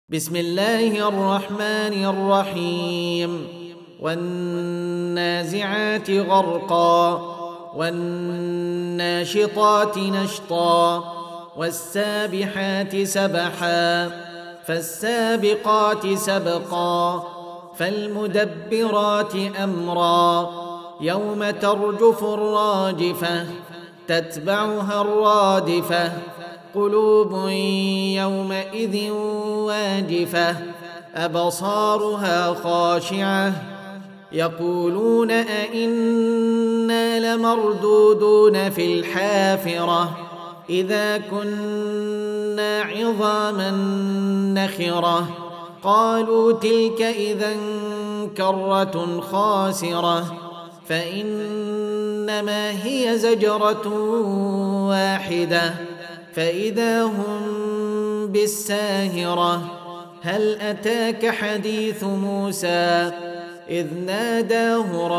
بسم الله الرحمن الرحيم والنازعات غرقا والناشطات نشطا والسابحات سبحا فالسابقات سبقا فالمدبرات أمرا يوم ترجف الراجفة تتبعها الرادفة قلوب يومئذ واجفة أبصارها خاشعة يقولون أئنا لمردودون في الحافرة إذا كنا عظاما نخرة قالوا تلك إذا كرة خاسرة فإنما هي زجرة واحدة فإذا هم بالساهرة هل أتاك حديث موسى إذ ناداه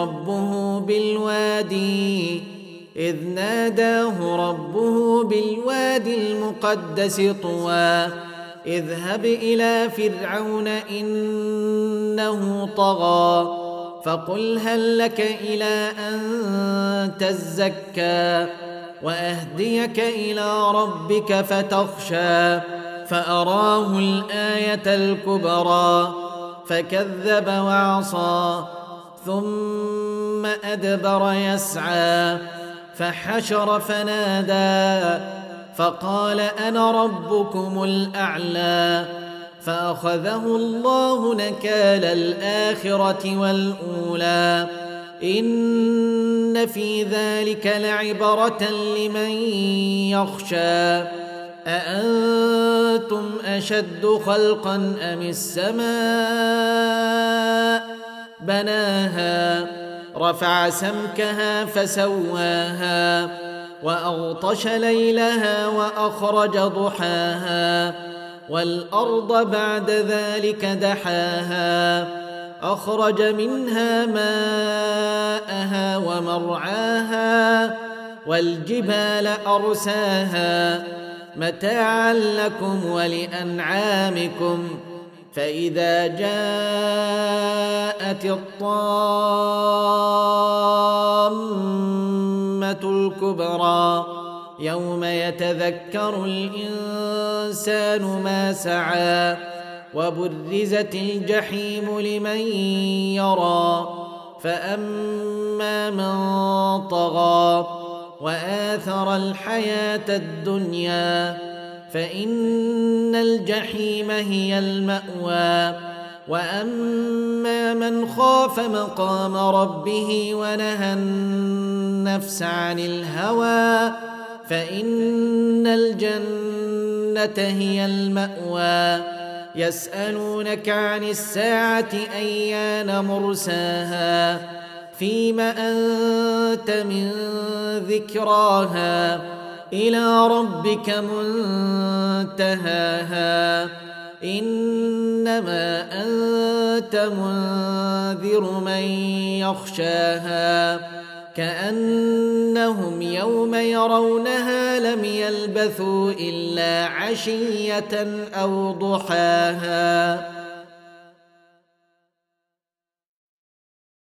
ربه بالوادي المقدس طوى اذهب إلى فرعون إنه طغى فقل هل لك إلى أن تزكى وأهديك إلى ربك فتخشى فأراه الآية الكبرى فكذب وعصى ثم أدبر يسعى فحشر فنادى فقال أنا ربكم الأعلى فأخذه الله نكال الآخرة والأولى إن في ذلك لعبرة لمن يخشى أأنتم أشد خلقا أم السماء بناها رفع سمكها فسواها وأغطش ليلها وأخرج ضحاها والأرض بعد ذلك دحاها أخرج منها ماءها ومرعاها والجبال أرساها متاعا لكم ولأنعامكم فإذا جاءت الطامة الكبرى يوم يتذكر الإنسان ما سعى وبرزت الجحيم لمن يرى فأما من طغى وآثر الحياة الدنيا فإن الجحيم هي المأوى وأما من خاف مقام ربه ونهى النفس عن الهوى فإن الجنة هي المأوى يسألونك عن الساعة أيان مرساها فيم أنت من ذكراها إلى ربك منتهاها إنما أنت منذر من يخشاها كأنهم يوم يرونها لم يلبثوا إلا عشية أو ضحاها